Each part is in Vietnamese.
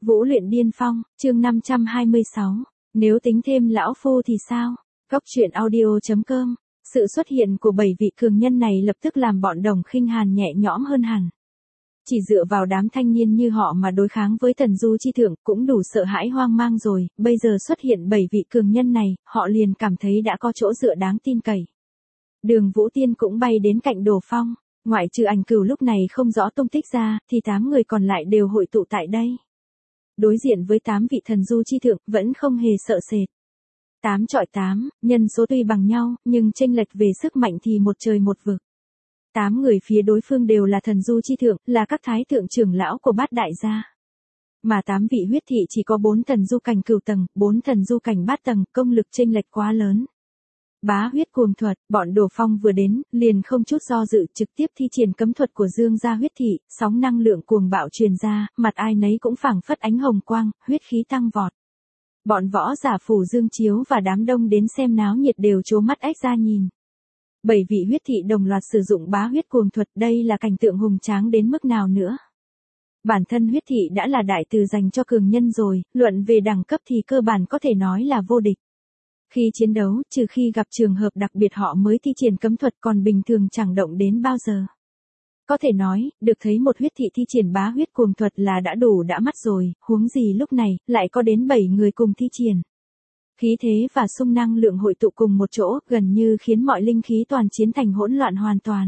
Vũ luyện điên phong, chương 526. Nếu tính thêm lão phu thì sao? Cốc truyện audio.com. Sự xuất hiện của 7 vị cường nhân này lập tức làm bọn Đồng Khinh Hàn nhẹ nhõm hơn hẳn. Chỉ dựa vào đám thanh niên như họ mà đối kháng với Thần Du chi thượng cũng đủ sợ hãi hoang mang rồi, bây giờ xuất hiện 7 vị cường nhân này, họ liền cảm thấy đã có chỗ dựa đáng tin cậy. Đường Vũ Tiên cũng bay đến cạnh Đồ Phong, ngoại trừ Ảnh Cửu lúc này không rõ tung tích ra, thì 8 người còn lại đều hội tụ tại đây. Đối diện với 8 vị Thần Du chi thượng vẫn không hề sợ sệt. 8 chọi 8, nhân số tuy bằng nhau, nhưng chênh lệch về sức mạnh thì một trời một vực. 8 người phía đối phương đều là Thần Du chi thượng, là các thái thượng trưởng lão của Bát Đại gia. Mà 8 vị huyết thị chỉ có 4 Thần Du cảnh cửu tầng, 4 Thần Du cảnh bát tầng, công lực chênh lệch quá lớn. Bá huyết cuồng thuật, bọn Đồ Phong vừa đến, liền không chút do dự trực tiếp thi triển cấm thuật của Dương gia huyết thị, sóng năng lượng cuồng bạo truyền ra, mặt ai nấy cũng phảng phất ánh hồng quang, huyết khí tăng vọt. Bọn võ giả phủ Dương Chiếu và đám đông đến xem náo nhiệt đều trố mắt ếch ra nhìn. 7 vị huyết thị đồng loạt sử dụng bá huyết cuồng thuật, đây là cảnh tượng hùng tráng đến mức nào nữa. Bản thân huyết thị đã là đại từ dành cho cường nhân rồi, luận về đẳng cấp thì cơ bản có thể nói là vô địch. Khi chiến đấu, trừ khi gặp trường hợp đặc biệt họ mới thi triển cấm thuật, còn bình thường chẳng động đến bao giờ. Có thể nói, được thấy một huyết thị thi triển bá huyết cuồng thuật là đã đủ đã mắt rồi, huống gì lúc này, lại có đến 7 người cùng thi triển. Khí thế và xung năng lượng hội tụ cùng một chỗ, gần như khiến mọi linh khí toàn chiến thành hỗn loạn hoàn toàn.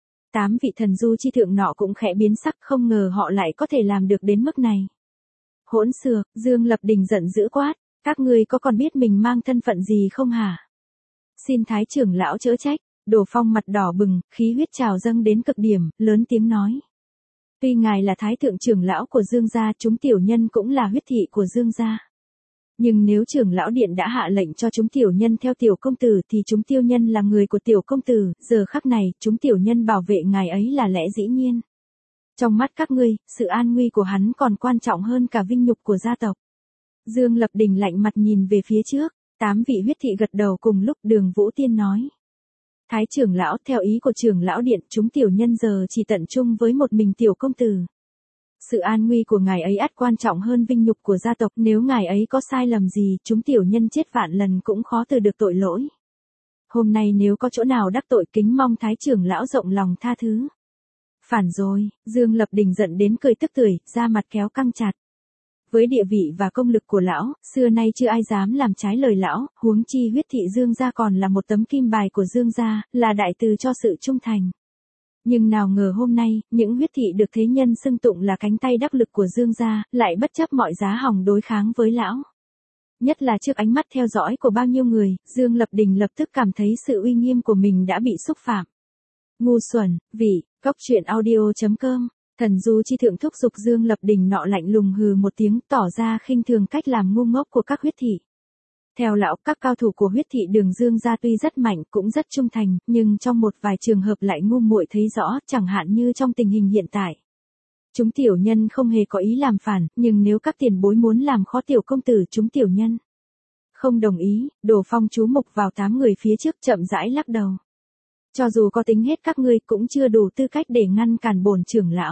8 vị Thần Du chi thượng nọ cũng khẽ biến sắc, không ngờ họ lại có thể làm được đến mức này. Hỗn xược, Dương Lập Đình giận dữ quát, các ngươi có còn biết mình mang thân phận gì không hả? Xin thái trưởng lão chớ trách. Đồ Phong mặt đỏ bừng, khí huyết trào dâng đến cực điểm, lớn tiếng nói. Tuy ngài là thái thượng trưởng lão của Dương gia, chúng tiểu nhân cũng là huyết thị của Dương gia. Nhưng nếu trưởng lão điện đã hạ lệnh cho chúng tiểu nhân theo tiểu công tử thì chúng tiểu nhân là người của tiểu công tử, giờ khắc này, chúng tiểu nhân bảo vệ ngài ấy là lẽ dĩ nhiên. Trong mắt các ngươi, sự an nguy của hắn còn quan trọng hơn cả vinh nhục của gia tộc. Dương Lập Đình lạnh mặt nhìn về phía trước, 8 vị huyết thị gật đầu cùng lúc. Đường Vũ Tiên nói. Thái trưởng lão, theo ý của trưởng lão điện, chúng tiểu nhân giờ chỉ tận trung với một mình tiểu công tử. Sự an nguy của ngài ấy ắt quan trọng hơn vinh nhục của gia tộc, nếu ngài ấy có sai lầm gì, chúng tiểu nhân chết vạn lần cũng khó từ được tội lỗi. Hôm nay nếu có chỗ nào đắc tội, kính mong thái trưởng lão rộng lòng tha thứ. Phản rồi, Dương Lập Đình giận đến cười tức tưởi, da mặt kéo căng chặt. Với địa vị và công lực của lão, xưa nay chưa ai dám làm trái lời lão, huống chi huyết thị Dương gia còn là một tấm kim bài của Dương gia, là đại từ cho sự trung thành. Nhưng nào ngờ hôm nay, những huyết thị được thế nhân xưng tụng là cánh tay đắc lực của Dương gia, lại bất chấp mọi giá hòng đối kháng với lão. Nhất là trước ánh mắt theo dõi của bao nhiêu người, Dương Lập Đình lập tức cảm thấy sự uy nghiêm của mình đã bị xúc phạm. Ngu xuẩn, vị, cốc truyện audio.com. Thần Du chi thượng thúc giục Dương Lập Đình nọ lạnh lùng hừ một tiếng, tỏ ra khinh thường cách làm ngu ngốc của các huyết thị. Theo lão, các cao thủ của huyết thị đường Dương gia tuy rất mạnh, cũng rất trung thành, nhưng trong một vài trường hợp lại ngu muội thấy rõ, chẳng hạn như trong tình hình hiện tại. Chúng tiểu nhân không hề có ý làm phản, nhưng nếu các tiền bối muốn làm khó tiểu công tử, chúng tiểu nhân không đồng ý. Đồ Phong chú mục vào 8 người phía trước, chậm rãi lắc đầu. Cho dù có tính hết các ngươi cũng chưa đủ tư cách để ngăn cản bổn trưởng lão.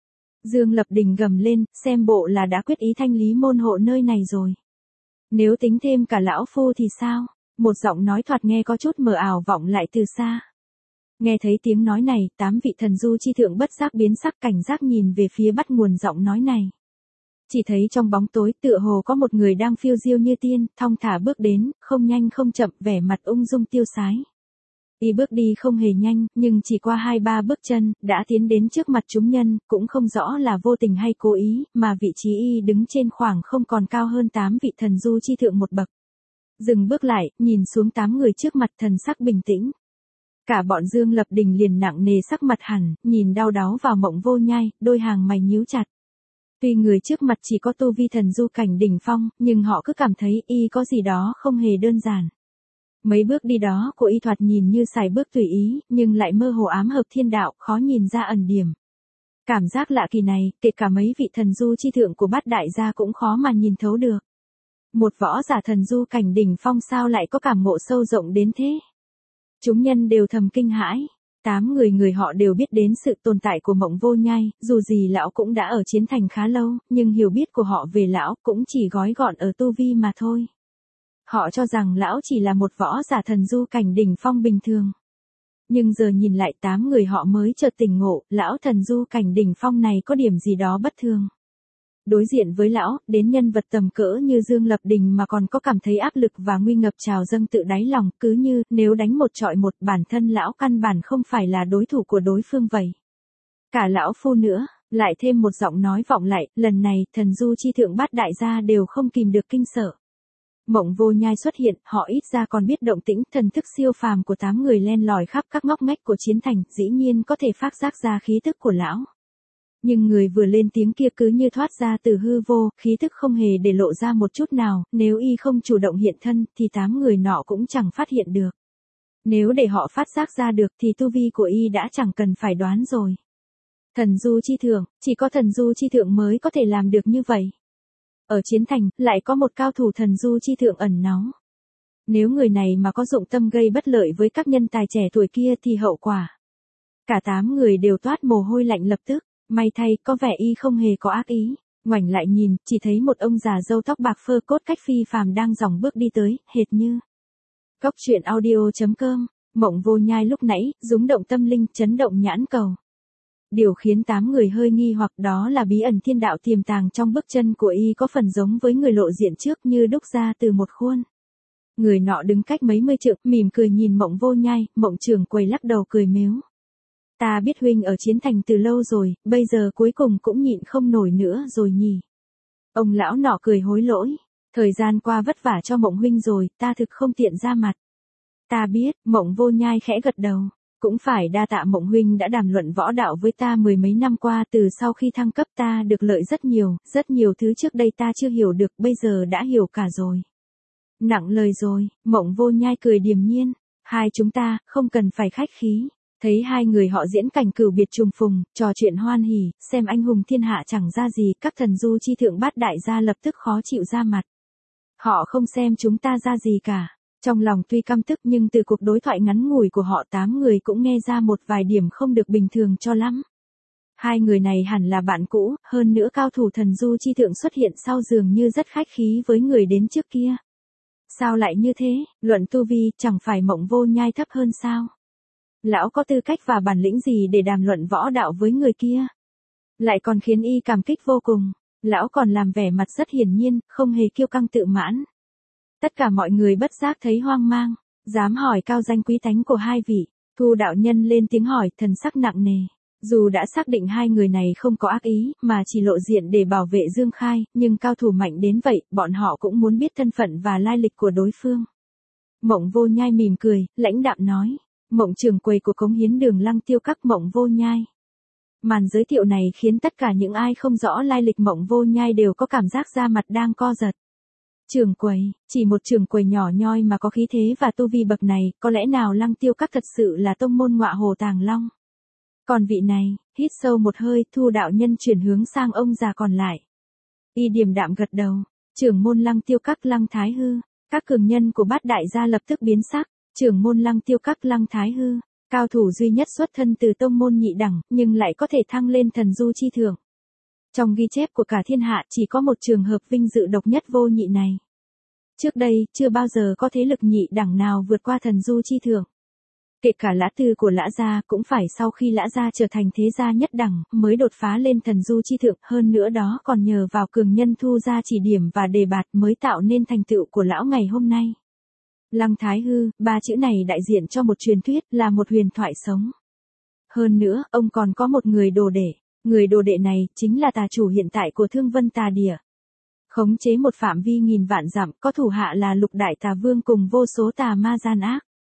Dương Lập Đình gầm lên, xem bộ là đã quyết ý thanh lý môn hộ nơi này rồi. Nếu tính thêm cả lão phu thì sao? Một giọng nói thoạt nghe có chút mờ ảo vọng lại từ xa. Nghe thấy tiếng nói này, 8 vị Thần Du chi thượng bất giác biến sắc, cảnh giác nhìn về phía bắt nguồn giọng nói này. Chỉ thấy trong bóng tối tựa hồ có một người đang phiêu diêu như tiên, thong thả bước đến, không nhanh không chậm, vẻ mặt ung dung tiêu sái. Y bước đi không hề nhanh, nhưng chỉ qua 2-3 bước chân, đã tiến đến trước mặt chúng nhân, cũng không rõ là vô tình hay cố ý, mà vị trí Y đứng trên khoảng không còn cao hơn 8 vị Thần Du chi thượng một bậc. Dừng bước lại, nhìn xuống 8 người trước mặt, thần sắc bình tĩnh. Cả bọn Dương Lập Đình liền nặng nề sắc mặt hẳn, nhìn đau đáu vào Mộng Vô Nhai, đôi hàng mày nhíu chặt. Tuy người trước mặt chỉ có tu vi Thần Du cảnh đỉnh phong, nhưng họ cứ cảm thấy Y có gì đó không hề đơn giản. Mấy bước đi đó của Y thoạt nhìn như sải bước tùy ý, nhưng lại mơ hồ ám hợp thiên đạo, khó nhìn ra ẩn điểm. Cảm giác lạ kỳ này, kể cả mấy vị Thần Du chi thượng của Bát Đại gia cũng khó mà nhìn thấu được. Một võ giả Thần Du cảnh đỉnh phong sao lại có cảm ngộ sâu rộng đến thế? Chúng nhân đều thầm kinh hãi. 8 người người họ đều biết đến sự tồn tại của Mộng Vô Nhai, dù gì lão cũng đã ở Chiến Thành khá lâu, nhưng hiểu biết của họ về lão cũng chỉ gói gọn ở tu vi mà thôi. Họ cho rằng lão chỉ là một võ giả thần du cảnh đỉnh phong bình thường. Nhưng giờ nhìn lại 8 người họ mới chợt tỉnh ngộ, lão thần du cảnh đỉnh phong này có điểm gì đó bất thường. Đối diện với lão, đến nhân vật tầm cỡ như Dương Lập Đình mà còn có cảm thấy áp lực và nguy ngập trào dâng tự đáy lòng, cứ như nếu đánh một trọi một, bản thân lão căn bản không phải là đối thủ của đối phương vậy. Cả lão phu nữa, lại thêm một giọng nói vọng lại, lần này thần du chi thượng bát đại gia đều không kìm được kinh sợ. Mộng Vô Nhai xuất hiện, họ ít ra còn biết động tĩnh thần thức siêu phàm của 8 người len lỏi khắp các ngóc ngách của Chiến Thành, dĩ nhiên có thể phát giác ra khí tức của lão. Nhưng người vừa lên tiếng kia cứ như thoát ra từ hư vô, khí tức không hề để lộ ra một chút nào, nếu y không chủ động hiện thân thì 8 người nọ cũng chẳng phát hiện được. Nếu để họ phát giác ra được thì tu vi của y đã chẳng cần phải đoán rồi. Thần du chi thượng, chỉ có thần du chi thượng mới có thể làm được như vậy. Ở Chiến Thành, lại có một cao thủ thần du chi thượng ẩn náu. Nếu người này mà có dụng tâm gây bất lợi với các nhân tài trẻ tuổi kia thì hậu quả. Cả 8 người đều toát mồ hôi lạnh lập tức. May thay, có vẻ y không hề có ác ý. Ngoảnh lại nhìn, chỉ thấy một ông già râu tóc bạc phơ cốt cách phi phàm đang dòng bước đi tới, hệt như. Cốc truyện audio.com, Mộng Vô Nhai lúc nãy, rúng động tâm linh, chấn động nhãn cầu. Điều khiến 8 người hơi nghi hoặc đó là bí ẩn thiên đạo tiềm tàng trong bước chân của y có phần giống với người lộ diện trước như đúc ra từ một khuôn. Người nọ đứng cách mấy mươi trượng, mỉm cười nhìn Mộng Vô Nhai, Mộng Trường Quầy lắc đầu cười mếu. Ta biết huynh ở Chiến Thành từ lâu rồi, bây giờ cuối cùng cũng nhịn không nổi nữa rồi nhỉ. Ông lão nọ cười hối lỗi. Thời gian qua vất vả cho Mộng huynh rồi, ta thực không tiện ra mặt. Ta biết, Mộng Vô Nhai khẽ gật đầu. Cũng phải đa tạ Mộng huynh đã đàm luận võ đạo với ta 10 mấy năm qua, từ sau khi thăng cấp ta được lợi rất nhiều thứ trước đây ta chưa hiểu được, bây giờ đã hiểu cả rồi. Nặng lời rồi, Mộng Vô Nhai cười điềm nhiên. Hai chúng ta, không cần phải khách khí. Thấy hai người họ diễn cảnh cửu biệt trùng phùng, trò chuyện hoan hỉ, xem anh hùng thiên hạ chẳng ra gì, các thần du chi thượng bát đại gia lập tức khó chịu ra mặt. Họ không xem chúng ta ra gì cả. Trong lòng tuy căm tức nhưng từ cuộc đối thoại ngắn ngủi của họ 8 người cũng nghe ra một vài điểm không được bình thường cho lắm. Hai người này hẳn là bạn cũ, hơn nữa cao thủ thần du chi thượng xuất hiện sau dường như rất khách khí với người đến trước kia. Sao lại như thế, luận tu vi, chẳng phải Mộng Vô Nhai thấp hơn sao? Lão có tư cách và bản lĩnh gì để đàm luận võ đạo với người kia? Lại còn khiến y cảm kích vô cùng. Lão còn làm vẻ mặt rất hiển nhiên, không hề kiêu căng tự mãn. Tất cả mọi người bất giác thấy hoang mang, dám hỏi cao danh quý tánh của hai vị. Thu đạo nhân lên tiếng hỏi, thần sắc nặng nề. Dù đã xác định hai người này không có ác ý, mà chỉ lộ diện để bảo vệ Dương Khai, nhưng cao thủ mạnh đến vậy, bọn họ cũng muốn biết thân phận và lai lịch của đối phương. Mộng Vô Nhai mỉm cười, lãnh đạm nói. Mộng Trường Quầy của Cống Hiến Đường Lăng Tiêu Các Mộng Vô Nhai. Màn giới thiệu này khiến tất cả những ai không rõ lai lịch Mộng Vô Nhai đều có cảm giác da mặt đang co giật. Trường Quầy, chỉ một trường quầy nhỏ nhoi mà có khí thế và tu vi bậc này, có lẽ nào Lăng Tiêu Các thật sự là tông môn ngọa hồ Tàng Long? Còn vị này, hít sâu một hơi, Thu đạo nhân chuyển hướng sang ông già còn lại. Y điềm đạm gật đầu, trưởng môn Lăng Tiêu Các Lăng Thái Hư, các cường nhân của bát đại gia lập tức biến sắc. Trưởng môn Lăng Tiêu Các Lăng Thái Hư, cao thủ duy nhất xuất thân từ tông môn nhị đẳng, nhưng lại có thể thăng lên thần du chi thượng. Trong ghi chép của cả thiên hạ chỉ có một trường hợp vinh dự độc nhất vô nhị này. Trước đây, chưa bao giờ có thế lực nhị đẳng nào vượt qua thần du chi thượng. Kể cả Lã Tư của Lã gia cũng phải sau khi Lã gia trở thành thế gia nhất đẳng, mới đột phá lên thần du chi thượng, hơn nữa đó còn nhờ vào cường nhân Thu gia chỉ điểm và đề bạt mới tạo nên thành tựu của lão ngày hôm nay. Lăng Thái Hư, ba chữ này đại diện cho một truyền thuyết, là một huyền thoại sống. Hơn nữa, ông còn có một người đồ đệ. Người đồ đệ này, chính là tà chủ hiện tại của Thương Vân Tà Địa. Khống chế một phạm vi nghìn vạn dặm, có thủ hạ là Lục Đại Tà Vương cùng vô số tà ma gian ác.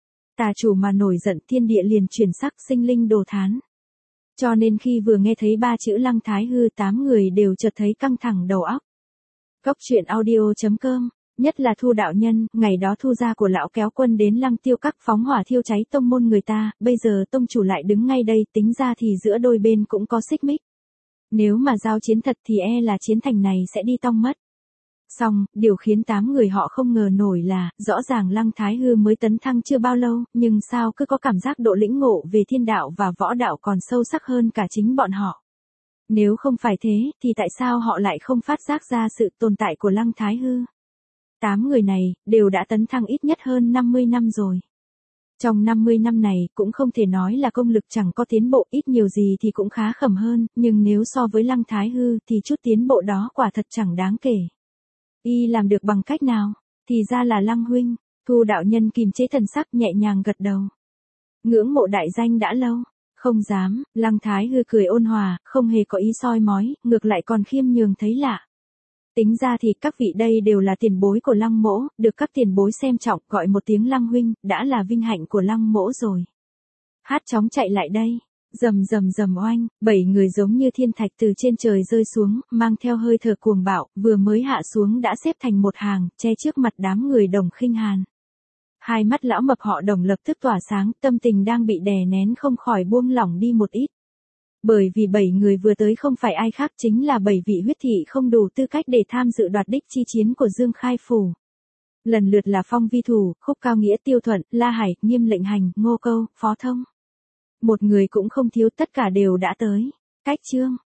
Tà chủ mà nổi giận thiên địa liền chuyển sắc sinh linh đồ thán. Cho nên khi vừa nghe thấy ba chữ Lăng Thái Hư 8 người đều chợt thấy căng thẳng đầu óc. Cốc truyện audio.com. Nhất là Thu đạo nhân, ngày đó Thu gia của lão kéo quân đến Lăng Tiêu Các phóng hỏa thiêu cháy tông môn người ta, bây giờ tông chủ lại đứng ngay đây, tính ra thì giữa đôi bên cũng có xích mích. Nếu mà giao chiến thật thì là Chiến Thành này sẽ đi tong mất. Xong, điều khiến 8 người họ không ngờ nổi là, rõ ràng Lăng Thái Hư mới tấn thăng chưa bao lâu, nhưng sao cứ có cảm giác độ lĩnh ngộ về thiên đạo và võ đạo còn sâu sắc hơn cả chính bọn họ. Nếu không phải thế, thì tại sao họ lại không phát giác ra sự tồn tại của Lăng Thái Hư? 8 người này, đều đã tấn thăng ít nhất hơn 50 năm rồi. Trong 50 năm này, cũng không thể nói là công lực chẳng có tiến bộ, ít nhiều gì thì cũng khá khẩm hơn, nhưng nếu so với Lăng Thái Hư thì chút tiến bộ đó quả thật chẳng đáng kể. Y làm được bằng cách nào? Thì ra là Lăng huynh. Thu đạo nhân kìm chế thần sắc nhẹ nhàng gật đầu. Ngưỡng mộ đại danh đã lâu. Không dám, Lăng Thái Hư cười ôn hòa, không hề có ý soi mói, ngược lại còn khiêm nhường thấy lạ. Tính ra thì các vị đây đều là tiền bối của Lăng mỗ, được các tiền bối xem trọng, gọi một tiếng Lăng huynh, đã là vinh hạnh của Lăng mỗ rồi. Hát chóng chạy lại đây. Rầm rầm rầm oanh, 7 người giống như thiên thạch từ trên trời rơi xuống, mang theo hơi thở cuồng bạo, vừa mới hạ xuống đã xếp thành một hàng, che trước mặt đám người Đồng Khinh Hàn. Hai mắt lão mập họ Đồng lập tức tỏa sáng, tâm tình đang bị đè nén không khỏi buông lỏng đi một ít. Bởi vì 7 người vừa tới không phải ai khác, chính là 7 vị huyết thị không đủ tư cách để tham dự đoạt đích chi chiến của Dương Khai Phủ. Lần lượt là Phong Vi Thủ, Khúc Cao Nghĩa, Tiêu Thuận, La Hải, Nghiêm Lệnh Hành, Ngô Câu, Phó Thông. Một người cũng không thiếu, tất cả đều đã tới. Cách chương